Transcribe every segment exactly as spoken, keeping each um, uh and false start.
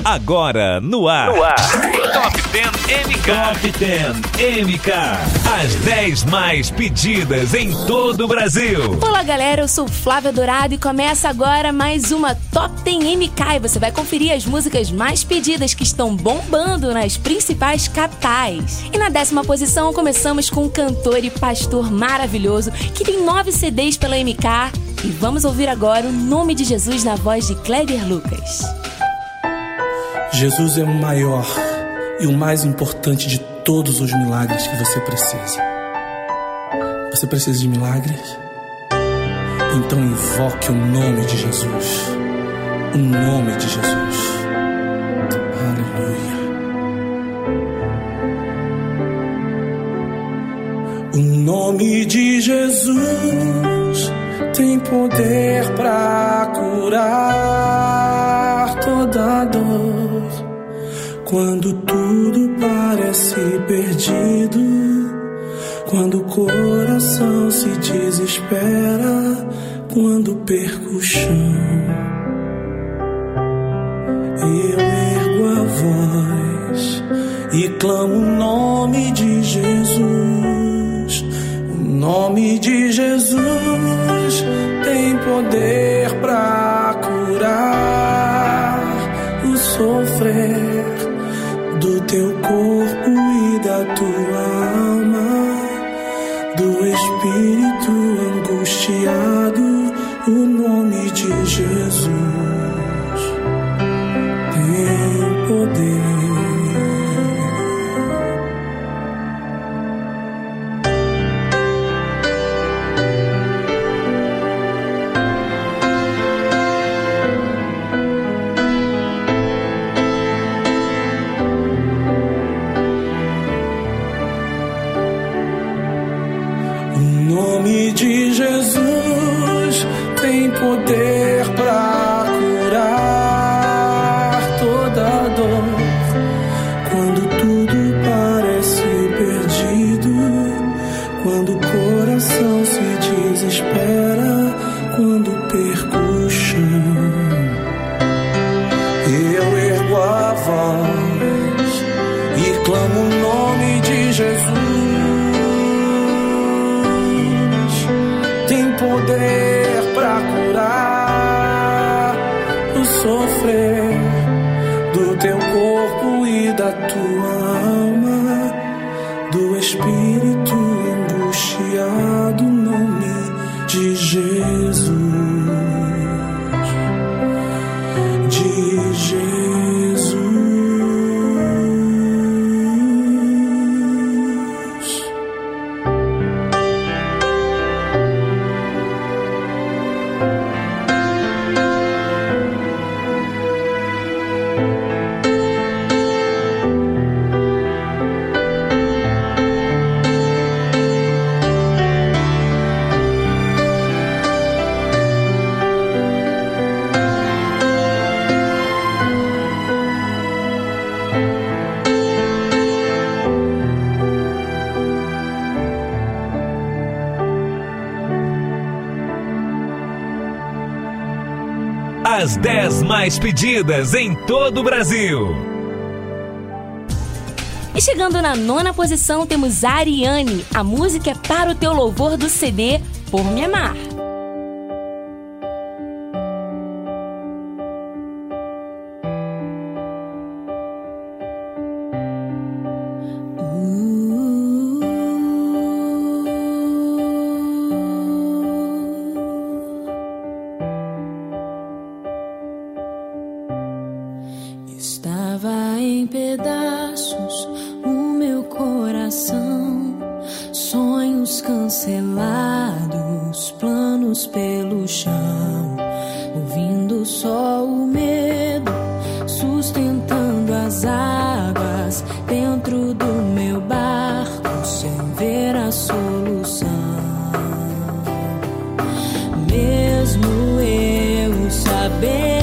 Agora no ar. No ar. Top dez M K. Top dez M K. As dez mais pedidas em todo o Brasil. Olá, galera. Eu sou Flávia Dourado e começa agora mais uma Top dez M K. E você vai conferir as músicas mais pedidas que estão bombando nas principais capitais. E na décima posição, começamos com um cantor e pastor maravilhoso que tem nove C Ds pela M K. E vamos ouvir agora O Nome de Jesus na voz de Kleber Lucas. Jesus é o maior e o mais importante de todos os milagres que você precisa. Você precisa de milagres? Então invoque o nome de Jesus. O nome de Jesus. Aleluia. O nome de Jesus tem poder pra curar toda dor. Quando tudo parece perdido, quando o coração se desespera, quando perco o chão, eu ergo a voz e clamo o nome de Jesus. O nome de Jesus tem poder pra curar o sofrer do teu corpo e da tua alma, do espírito angustiado. O nome de Jesus tem poder. O nome de Jesus tem poder pra curar toda dor. Quando tudo parece perdido, quando o coração se desespera, quando perco o chão, eu ergo a voz e clamo o nome de Jesus. Poder pra curar o sofrer do teu corpo e da tua alma, do espírito angustiado. O nome de Jesus, de Jesus. As dez mais pedidas em todo o Brasil. E chegando na nona posição temos Ariane. A música é Para o Teu Louvor do C D Por Me Amar. Estava em pedaços o meu coração, sonhos cancelados, planos pelo chão, ouvindo só o medo, sustentando as águas dentro do meu barco, sem ver a solução. Mesmo eu sabendo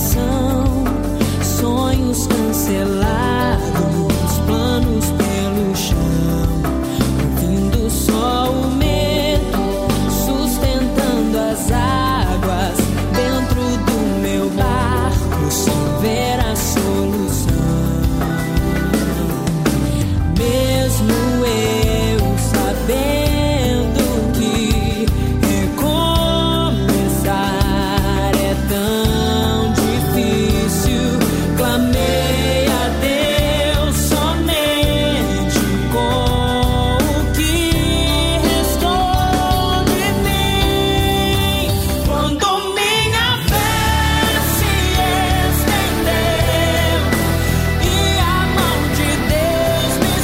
coração, sonhos cancelados, planos pelo chão, ouvindo só o medo, sustentando as águas dentro do meu barco, sem ver a solução. Mesmo eu sabendo que recomeçar é tão difícil, clamei a Deus somente com o que restou de mim. Quando minha fé se estendeu e a mão de Deus me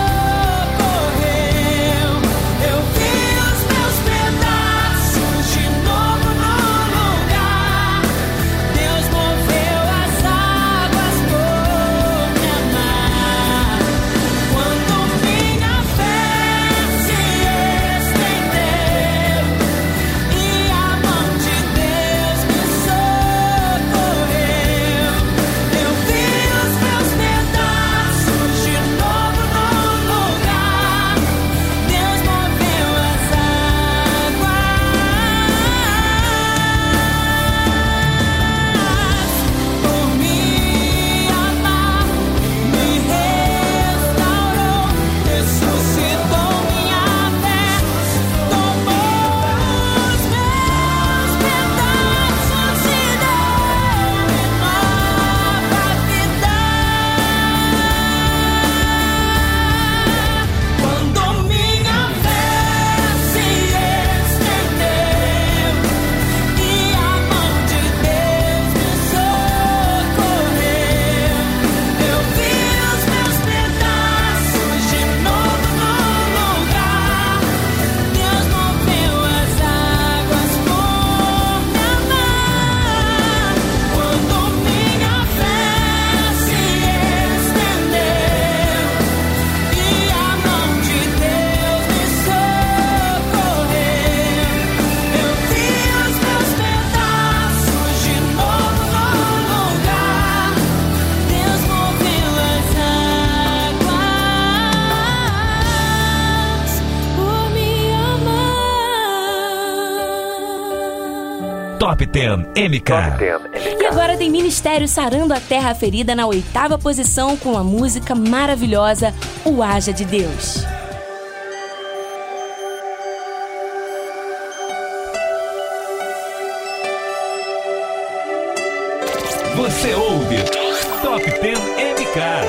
socorreu, eu vi os meus pedaços de novo no lugar. Deus moveu as águas por me amar. Quando minha fé se estendeu e a mão de Deus me socorreu, eu vi os meus pedaços de novo no lugar. Deus moveu as águas por me amar, me restaurou, ressuscitou minha fé, tomou os meus pedaços e deu-me nova vida. Quando minha fé se estendeu e a mão de Deus me socorreu, eu vi os meus pedaços de novo no lugar. Deus moveu as águas por me amar. Quando minha fé se estendeu e a mão de Deus me socorreu, eu vi os meus pedaços de novo no lugar. Deus moveu as águas por me amar. Top dez M K. E agora tem Ministério Sarando a Terra Ferida na oitava posição com a música maravilhosa O Haja de Deus. Você ouve Top dez M K.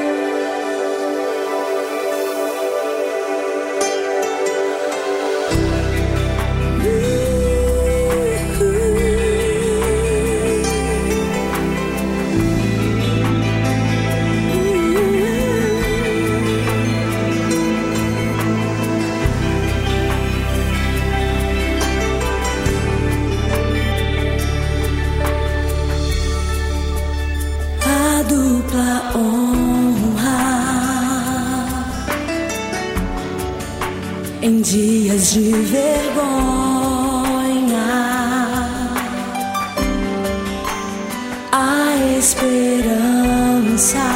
A dupla honra em dias de vergonha, a esperança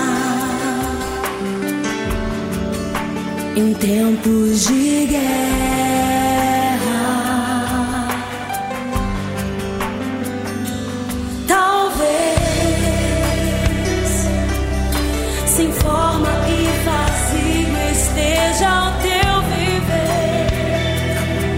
em tempos de guerra. Sem forma e vazio esteja o teu viver,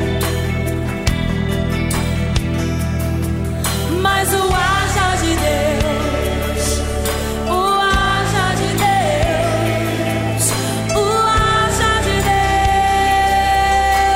mas o haja de Deus, o haja de Deus, o haja de Deus.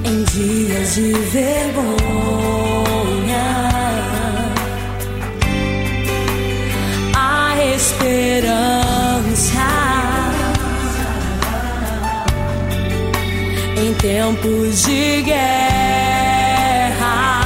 em dias de vergonha. A esperança em tempos de guerra.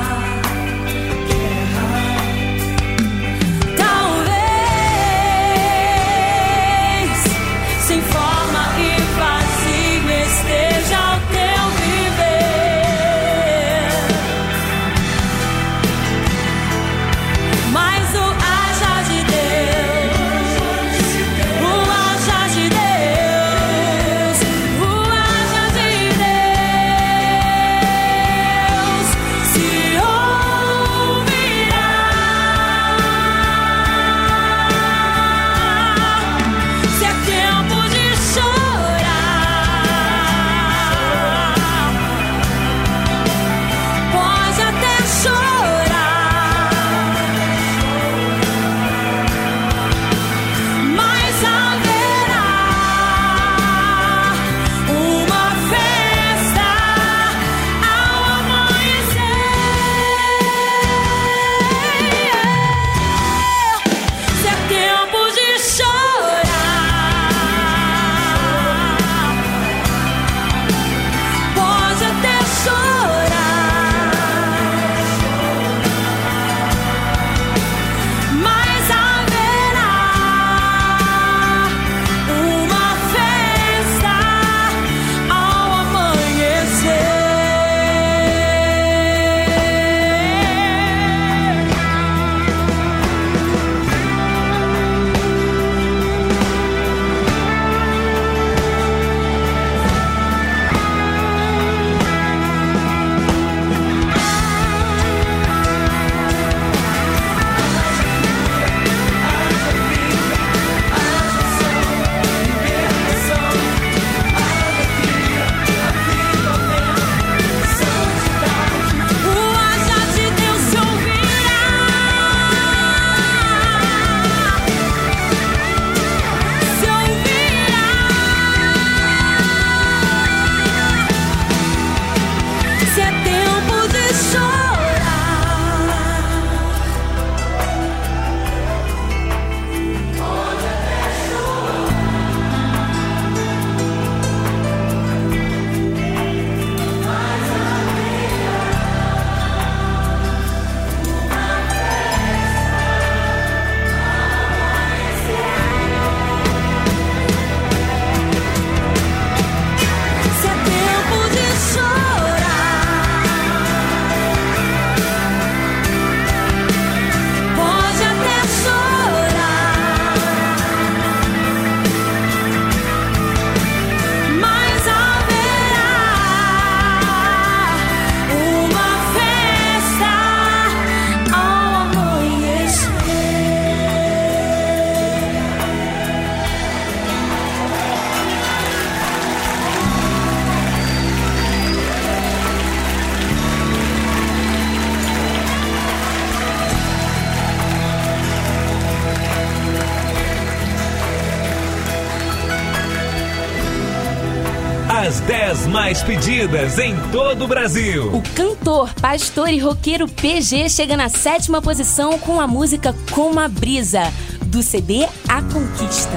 As dez mais pedidas em todo o Brasil. O cantor, pastor e roqueiro P G chega na sétima posição com a música Como a Brisa, do C D A Conquista.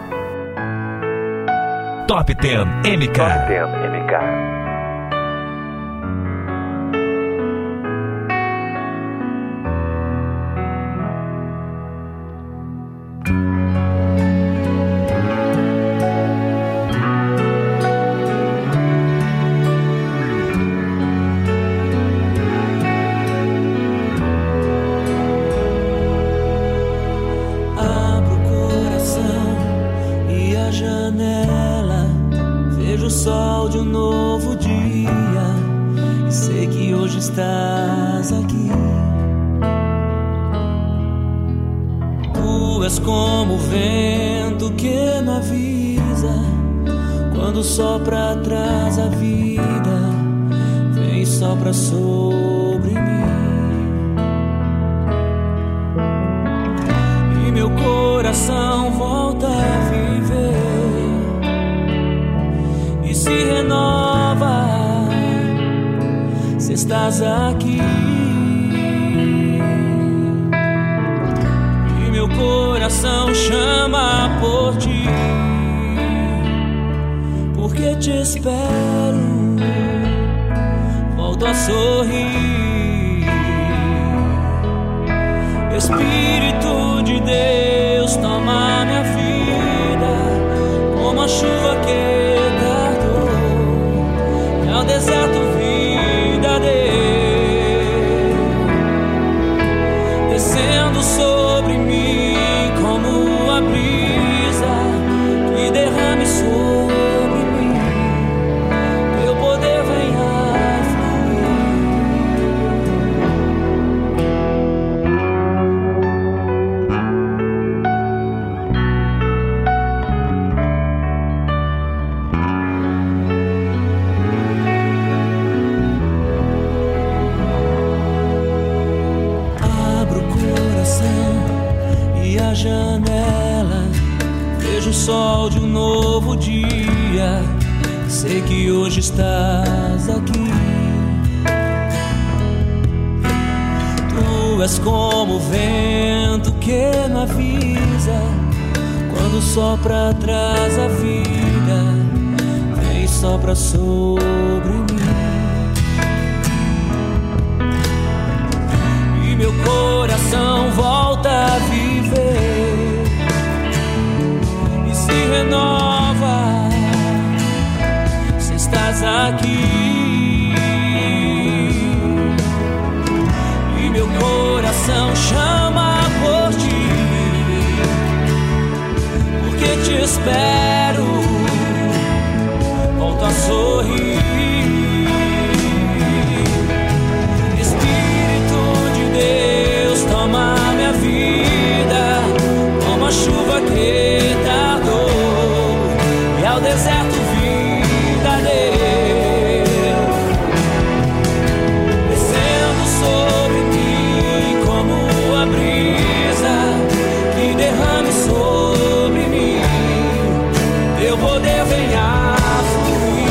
Top dez M K. Top dez M K. Vejo o sol de um novo dia e sei que hoje estás aqui. Tu és como o vento que não avisa, quando sopra atrás a vida, vem e sopra sobre mim. E meu coração volta a viver e se renova estás aqui. E meu coração chama por ti, porque te espero, volto a sorrir. Espírito de Deus, toma minha vida, como a chuva que tardou, e ao deserto vida deu, descendo sobre mim como a brisa que derrame sobre mim, teu poder venha fluir. Abro o coração e a janela, vejo o sol de um novo dia. Sei que hoje estás aqui. Tu és como o vento que não avisa, quando sopra atrás a vida, vem sopra sobre mim. E meu coração volta a viver e se renova se estás aqui. E meu coração chama por ti, porque te espero, volto a sorrir. Espírito de Deus, toma minha vida, como a chuva que tardou, e ao deserto vida deu, descendo sobre mim como a brisa que derrame sobre mim, teu poder venha fluir.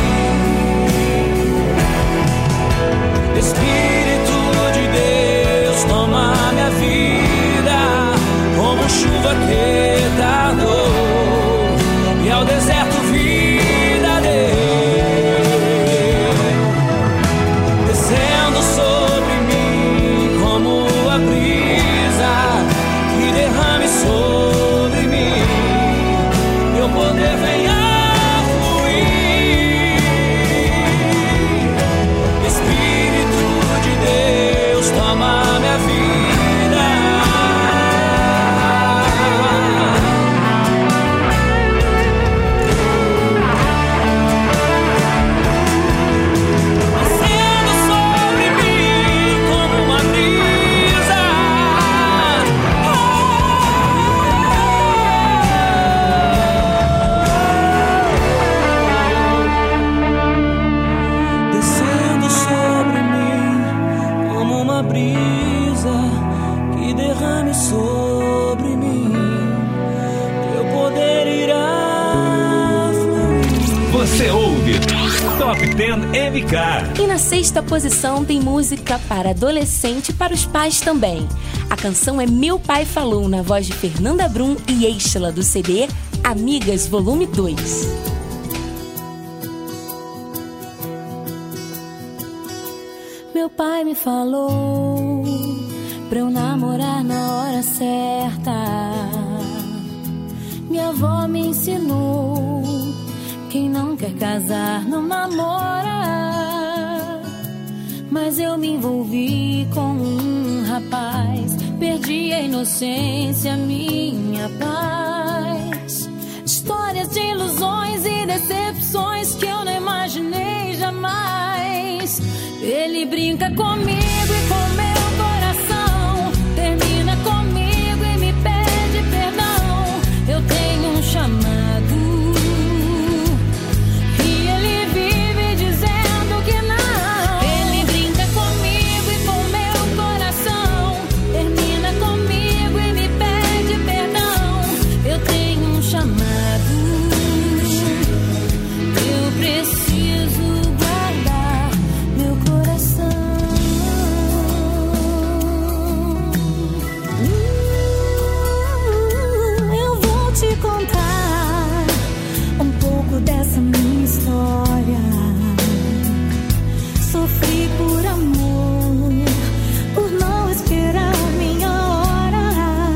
Espírito de Deus, toma minha vida, como chuva que tardou, e ao deserto vida deu, descendo sobre mim como a brisa que derrame sobre mim, teu poder venha fluir. Espírito de Deus, toma minha vida. Descendo sobre mim como uma brisa, descendo sobre mim como uma brisa que derrame sobre mim, teu poder irá fluir. Você ouve Top dez M K. E na sexta posição tem música para adolescente e para os pais também. A canção é Meu Pai Falou, na voz de Fernanda Brum e Eixla, do C D Amigas Volume dois. Meu pai me falou pra eu namorar na hora certa. Minha avó me ensinou, quem não quer casar não namora. Mas eu me envolvi com um rapaz, perdi a inocência, minha paz. Histórias de ilusões e decepções que eu não imaginei jamais. Ele brinca comigo e com meu coração, termina comigo e me pede perdão. Eu tenho um chamado e ele vive dizendo que não. Ele brinca comigo e com meu coração, termina comigo e me pede perdão. Eu tenho um chamado, eu preciso guardar meu coração. sofri por amor, por não esperar minha hora.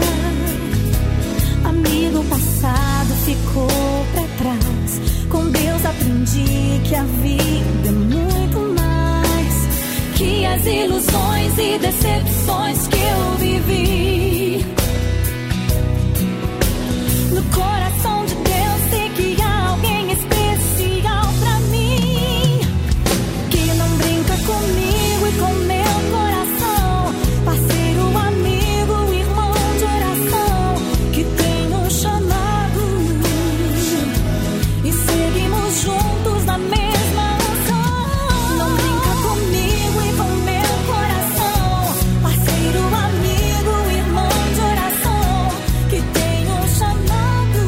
Amigo passado ficou pra trás. Com Deus aprendi que a vida é muito mais que as ilusões e decepções que eu vivi. No coração de Deus sei que há alguém especial pra mim, que não brinca comigo e com meu coração. Parceiro, amigo, irmão de oração, que tem um chamado e seguimos juntos na mesma unção. Não brinca comigo e com meu coração. Parceiro, amigo, irmão de oração, que tem um chamado.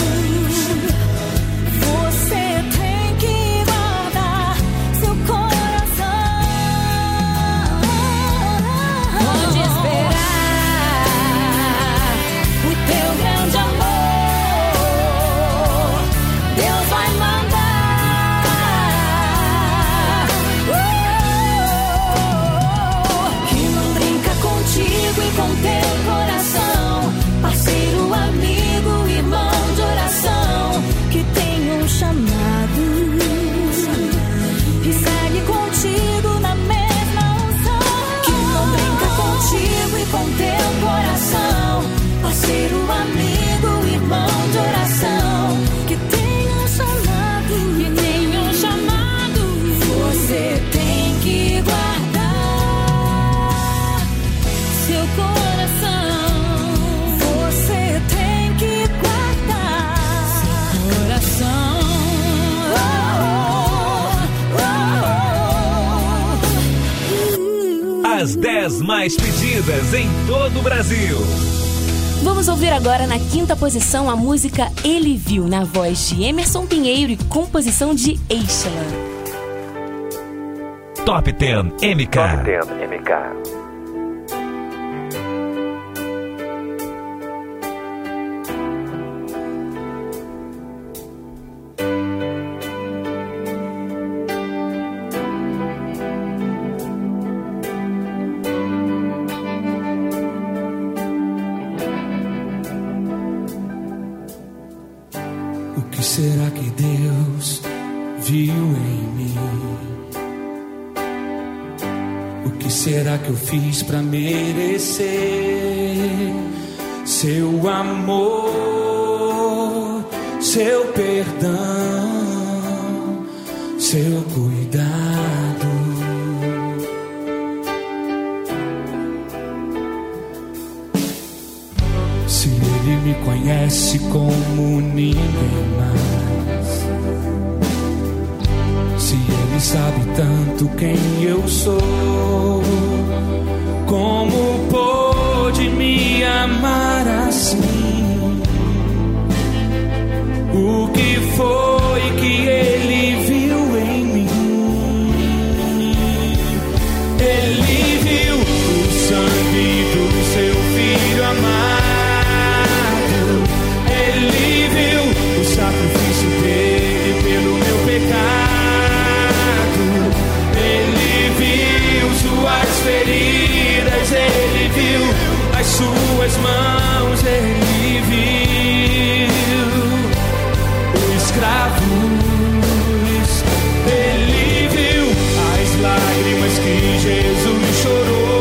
Você tem que guardar seu coração. Pode esperar o teu grande amor, Deus vai mandar. Que não brinca contigo e com teu coração. Parceiro, amigo, irmão de oração, que tem um chamado e segue contigo na mesma unção. Que não brinca contigo e com teu coração. Parceiro, amigo, irmão de oração, que tem um chamado, que tem um chamado. Você tem que guardar seu coração. Você tem que guardar seu coração. Oh, oh, oh. As dez mais pedidas em todo o Brasil. Vamos ouvir agora na quinta posição a música Ele Viu, na voz de Emerson Pinheiro e composição de Eixla. Top dez M K. Top dez M K. O que será que Deus viu em mim? O que será que eu fiz pra merecer seu amor, seu perdão, seu cuidado? Se Ele me conhece como ninguém mais, se Ele sabe tanto quem eu sou, como pôde me amar assim? O que foi que Ele viu em mim? Ele viu o sangue do seu Filho amado. Ele viu o sacrifício dele pelo meu pecado. Ele viu suas feridas, ele viu as suas mãos, ele viu os escravos, ele viu as lágrimas que Jesus chorou.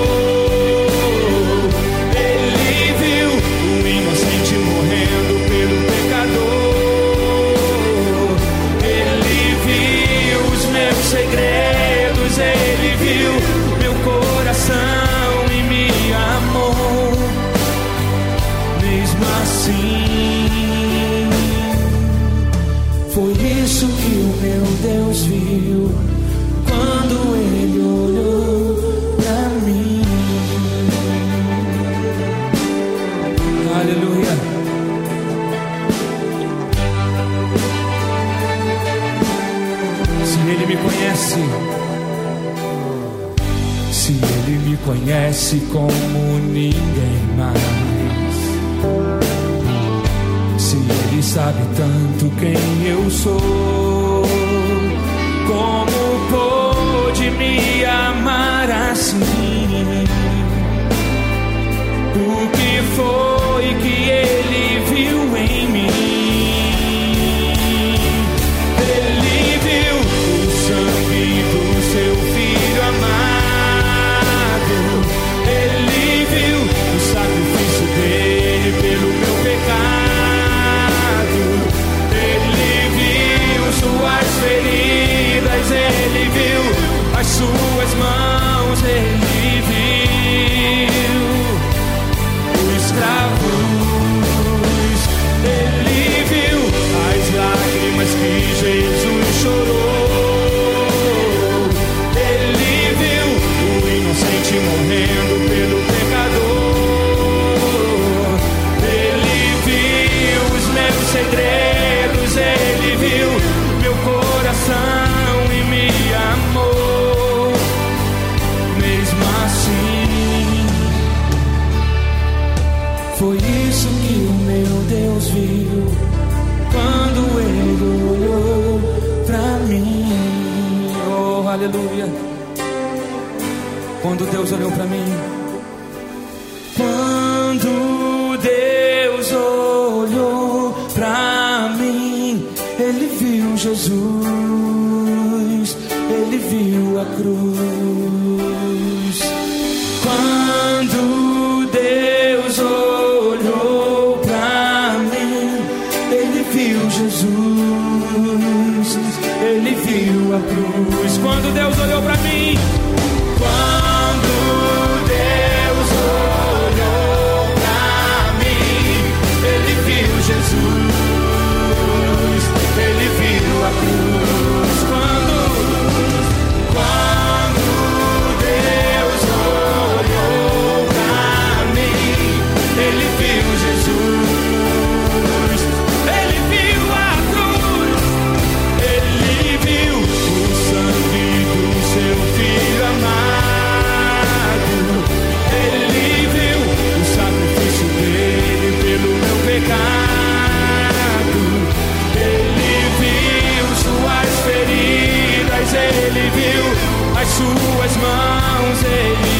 Ele viu um inocente morrendo pelo pecador. Ele viu os meus segredos, ele viu meu coração e me amou. Mesmo assim, foi isso que o meu Deus viu quando Ele olhou pra mim. Aleluia. Se Ele me conhece, se Ele me conhece como ninguém mais, se Ele sabe tanto quem eu sou, como pôde pôde me amar assim? O que foi que ele viu em mim? Ele viu o sangue do seu filho amado. Ele viu o sacrifício dele pelo meu pecado. Ele viu suas feridas. Ele viu as suas mãos. Ele viu os cravos. Ele viu as lágrimas que Jesus chorou. Ele viu o inocente morrendo pelo pecador. Ele viu os meus segredos. Ele viu meu coração e me amou. Mesmo assim, foi isso que o meu Deus viu quando Ele olhou pra mim. Oh, aleluia. Quando Deus olhou pra mim. Quando Deus olhou pra mim, Ele viu Jesus. Ele viu a cruz. Quando Deus olhou pra mim, Ele viu Jesus. Ele viu a cruz. Quando Deus olhou pra mim. Quando Deus olhou pra mim, Ele viu Jesus. Ele viu a cruz. Quando, quando Deus olhou pra mim, Ele viu Jesus. Ele viu a cruz. Ele viu o sangue do seu filho amado. Ele viu o sacrifício dele pelo meu pecado. Ele viu suas feridas. Ele viu as suas mãos. Ele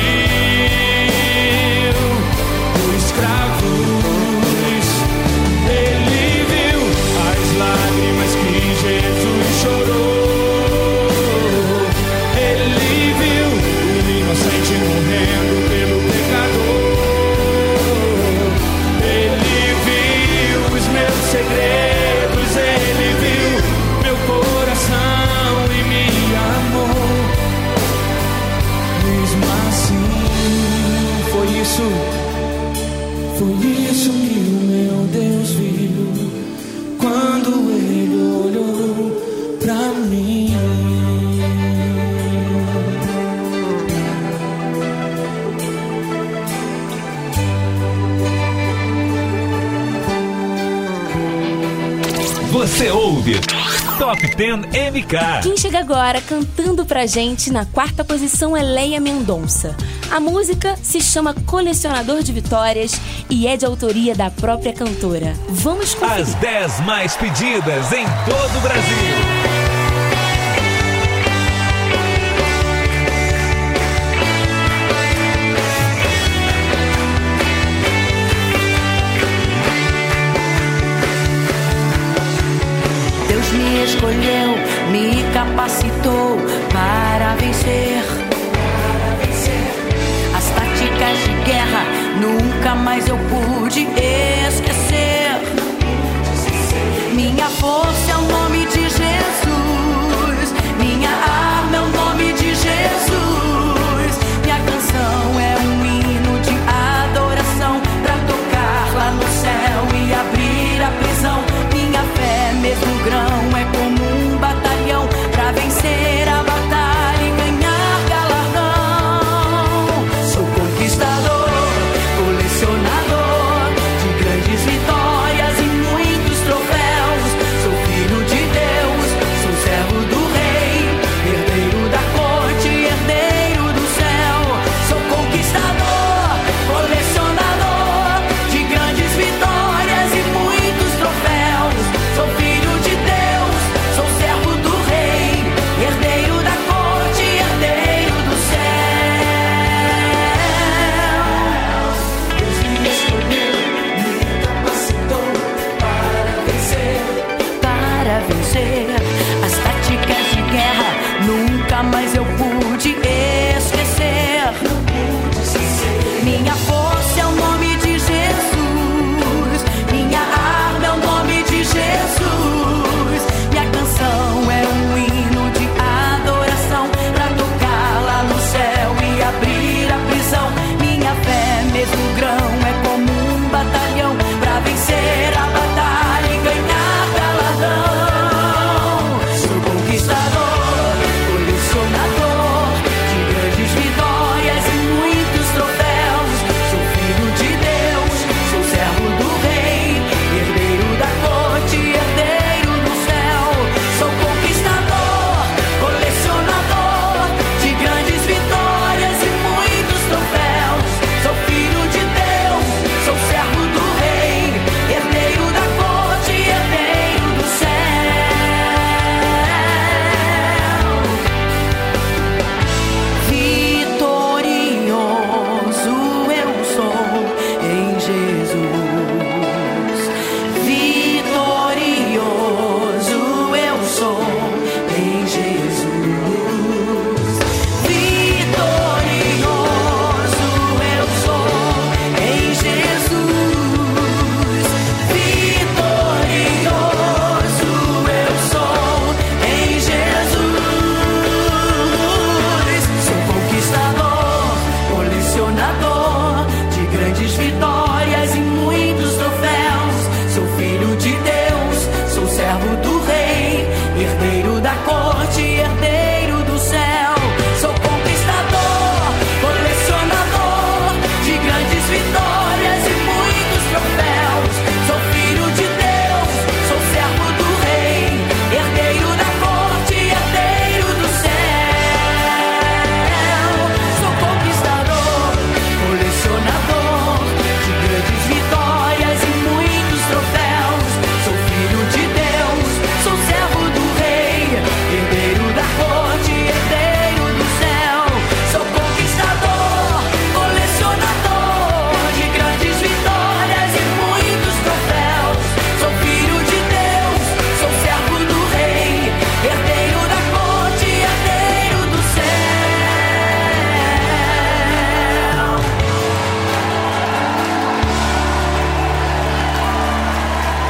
viu os cravos. Ele viu as lágrimas que Jesus chorou. Ele viu o inocente morrendo pelo pecador. Ele viu os meus segredos. Ele viu meu coração e me amou. Mesmo assim, foi isso, foi isso que o meu Deus viu quando Ele olhou pra mim. Você ouve Top dez M K. Quem chega agora cantando pra gente na quarta posição é Leia Mendonça. A música se chama Colecionador de Vitórias e é de autoria da própria cantora. Vamos conferir. As dez mais pedidas em todo o Brasil. Deus me escolheu, me capacitou para vencer. As táticas de guerra nunca mais eu pude esquecer. Minha força é o nome de Jesus.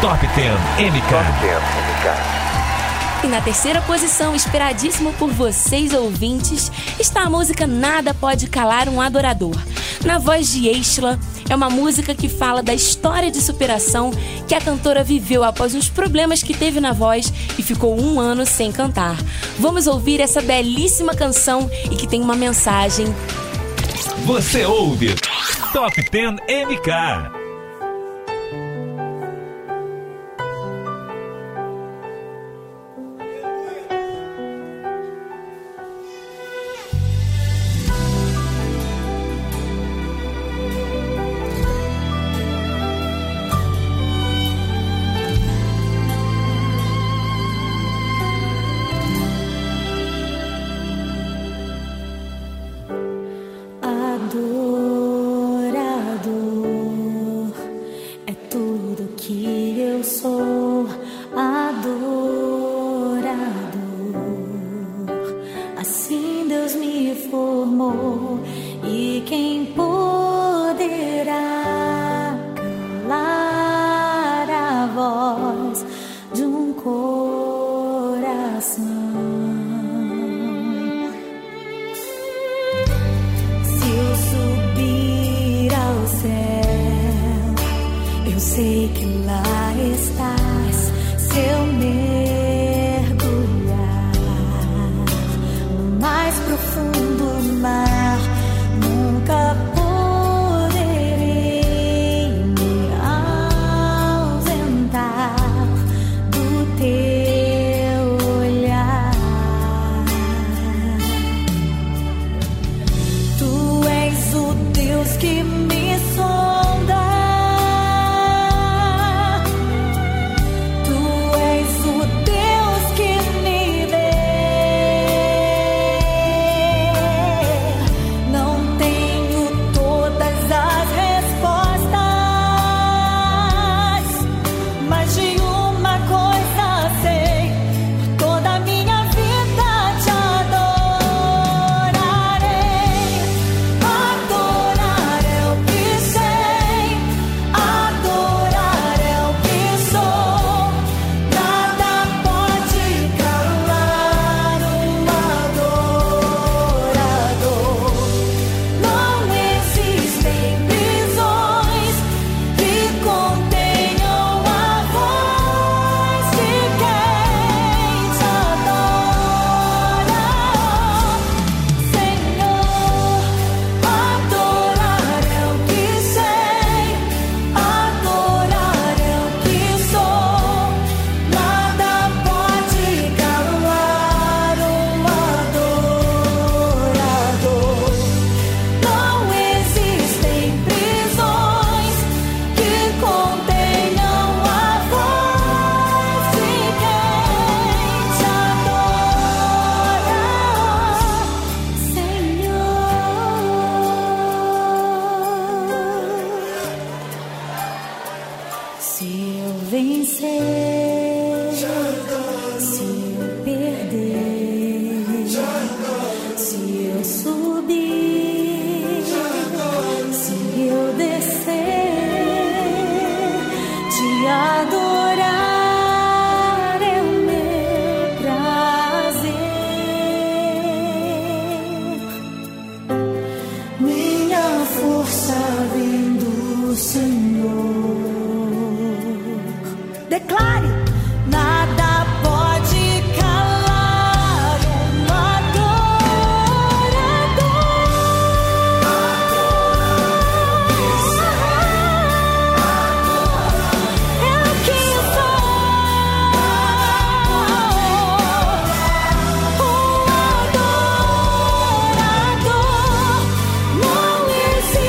Top dez M K. Top dez M K. E na terceira posição, esperadíssimo por vocês ouvintes, está a música Nada Pode Calar um Adorador. Na voz de Estela, é uma música que fala da história de superação que a cantora viveu após uns problemas que teve na voz e ficou um ano sem cantar. Vamos ouvir essa belíssima canção e que tem uma mensagem. Você ouve Top dez M K. Sei que lá estás, se eu mergulhar no mais profundo mar, nunca poderei me ausentar do teu olhar. Tu és o Deus que me sonda.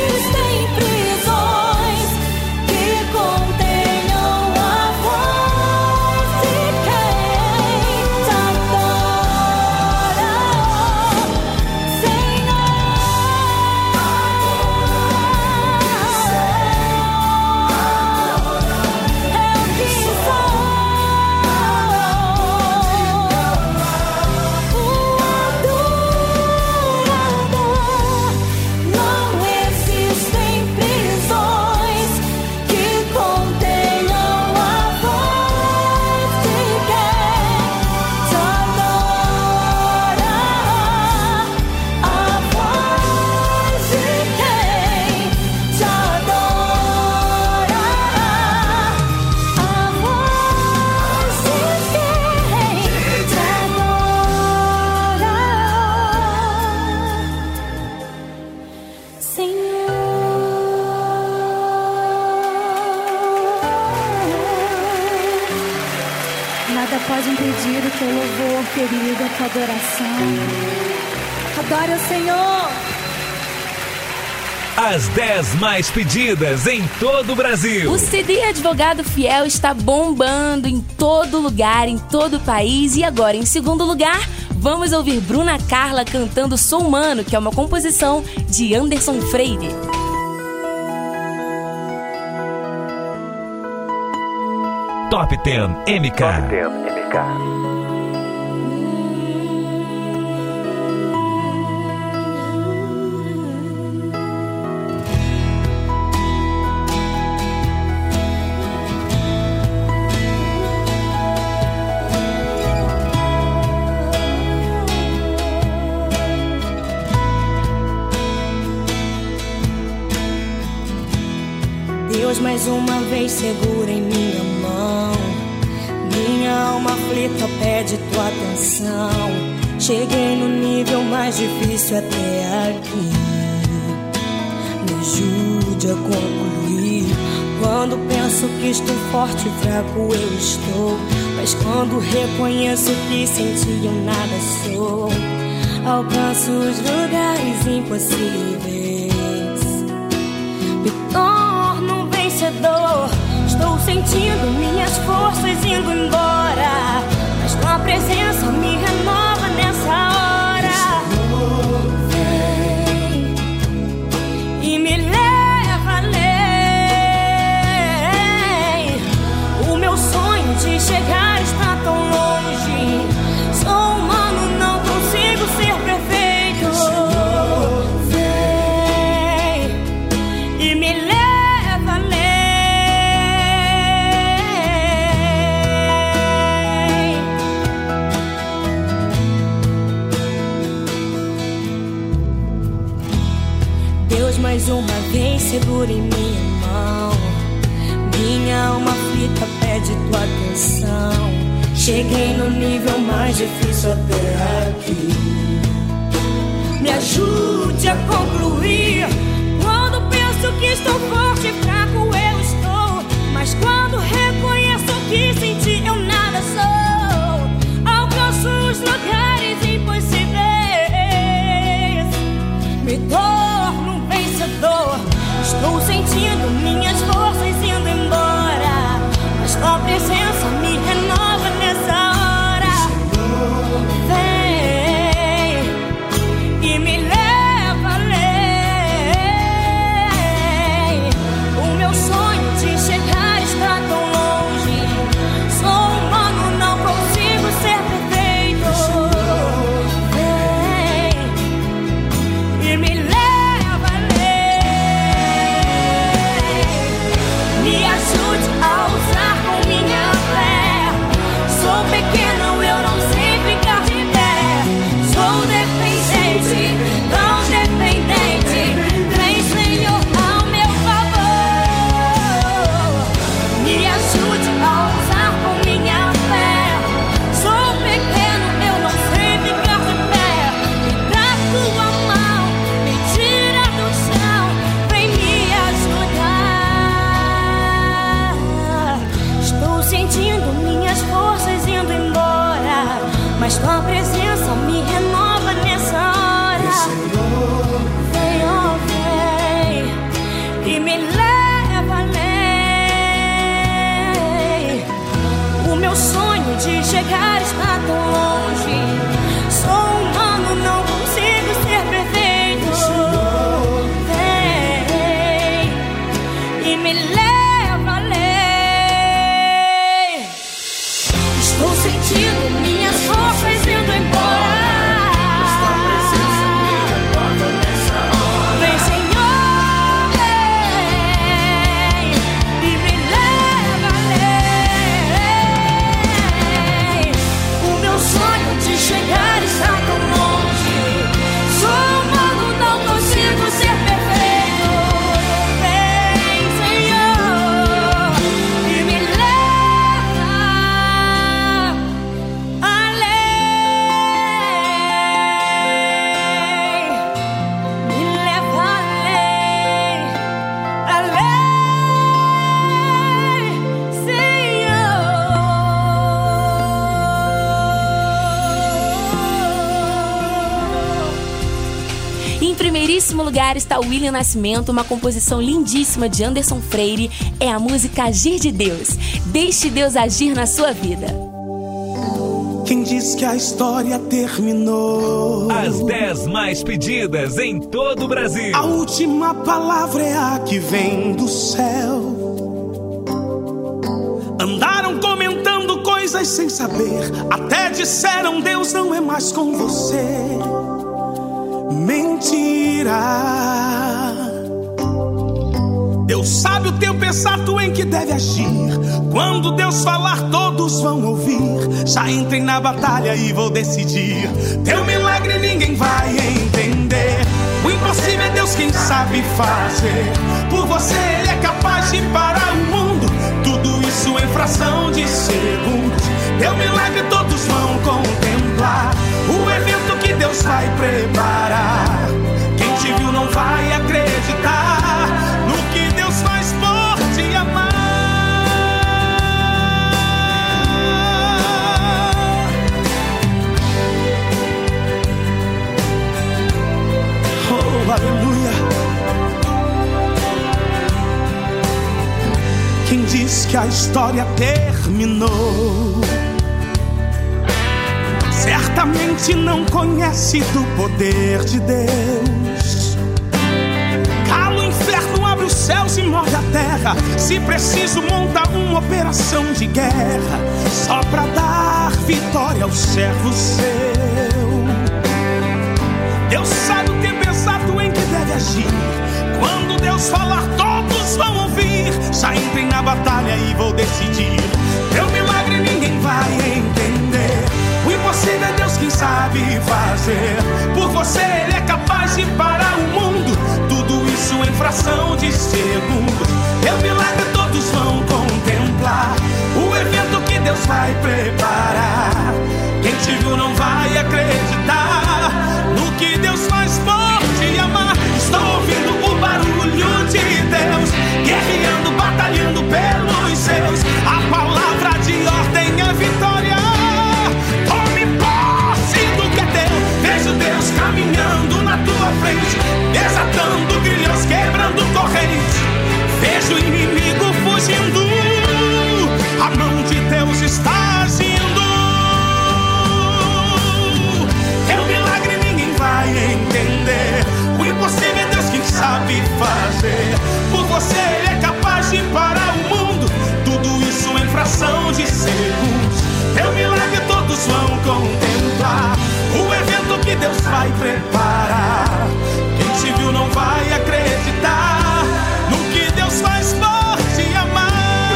Contenham a voz. teu louvor, querido, a tua adoração. Adore o Senhor. As dez mais pedidas em todo o Brasil. O C D Advogado Fiel está bombando em todo lugar, em todo o país. E agora, em segundo lugar, vamos ouvir Bruna Carla cantando Sou Humano, que é uma composição de Anderson Freire. Top dez M K. Top dez M K. Deus mais uma vez segura em minha mão. Minha alma aflita pede tua atenção. Cheguei no nível mais difícil até aqui. Me ajude a concluir. Quando penso que estou forte e fraco eu estou, mas quando reconheço que sem ti eu nada sou, alcanço os lugares impossíveis. Me torno vencedor. Estou sentindo minhas forças indo embora, mas tua presença me renova nessa hora. Vem e me leva além. O meu sonho de chegar está tão longe. Sou humano, não consigo ser perfeito. Vem e me leva. Mais uma vez segura em minha mão. Minha alma aflita pede tua atenção. Cheguei no nível mais difícil até aqui. Me ajude a concluir. Quando penso que estou forte e fraco eu estou, mas quando reconheço que sem ti eu nada sou, alcanço os lugares impossíveis. Me torno vencedor. Estou sentindo minhas forças indo embora, mas tua presença me renova nessa hora. Vem e me leva além. O meu sonho de chegar está tão longe. Sou humano, não consigo ser perfeito. Vem e me leva. Pequeno, eu não sei ficar de pé. Sou dependente E em primeiríssimo lugar está o William Nascimento, uma composição lindíssima de Anderson Freire. É a música Agir de Deus. Deixe Deus agir na sua vida. Quem diz que a história terminou? As dez mais pedidas em todo o Brasil. A última palavra é a que vem do céu. Andaram comentando coisas sem saber, até disseram Deus não é mais com você. Mentira. Deus sabe o teu pensamento em que deve agir. Quando Deus falar, todos vão ouvir. Já entrei na batalha e vou decidir. Teu milagre ninguém vai entender. O impossível é Deus quem sabe fazer. Por você Ele é capaz de parar o mundo. Tudo isso em fração de segundos. Teu milagre todos vão contemplar. O evento que Deus vai preparar. Quem te viu não vai acreditar no que Deus faz por te amar. Oh, aleluia. Quem diz que a história terminou certamente não conhece do poder de Deus. Cala o inferno, abre os céus e morde a terra. Se preciso, monta uma operação de guerra só pra dar vitória ao servo seu. Deus sabe o tempo exato em que deve agir. Quando Deus falar, todos vão ouvir. Já entrei na batalha e vou decidir. Teu milagre ninguém vai entender. O impossível é Deus quem sabe fazer. Por você Ele é capaz de parar o mundo. Tudo isso em fração de segundos. Teu milagre todos vão contemplar. O evento que Deus vai preparar. Quem te viu não vai acreditar no que Deus faz por te amar. Estou ouvindo o barulho de Deus guerreando, batalhando pelos seus. A palavra de ordem é vitória. Tome posse do que é teu. Vejo Deus caminhando na tua frente, desatando grilhões, quebrando correntes. Vejo o inimigo fugindo. A mão de Deus está agindo. Teu milagre ninguém vai entender. O impossível é Deus quem sabe fazer. Por você Ele é capaz de parar o mundo. Tudo isso em fração de segundos. Teu milagre todos vão contemplar. O evento que Deus vai preparar. Quem te viu não vai acreditar no que Deus faz por te amar.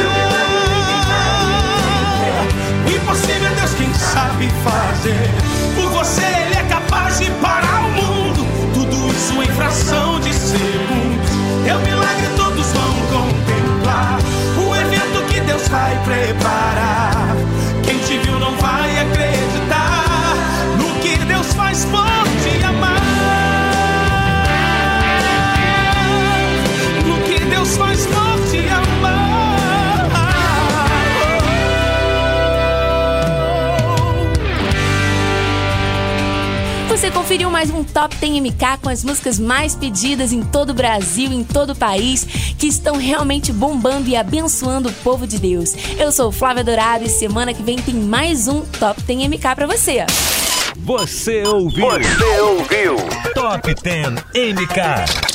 O impossível é Deus quem sabe fazer. Por você Ele é capaz de parar o mundo. Tudo isso em fração de segundos. Teu milagre todos vão contemplar. O evento que Deus vai preparar. Quem te viu não vai acreditar no que Deus faz por te amar. No que Deus faz por te amar. Você conferiu mais um Top dez M K com as músicas mais pedidas em todo o Brasil, em todo o país, que estão realmente bombando e abençoando o povo de Deus. Eu sou Flávia Dourado e semana que vem tem mais um Top dez M K pra você. Você ouviu? Você ouviu? Top dez M K.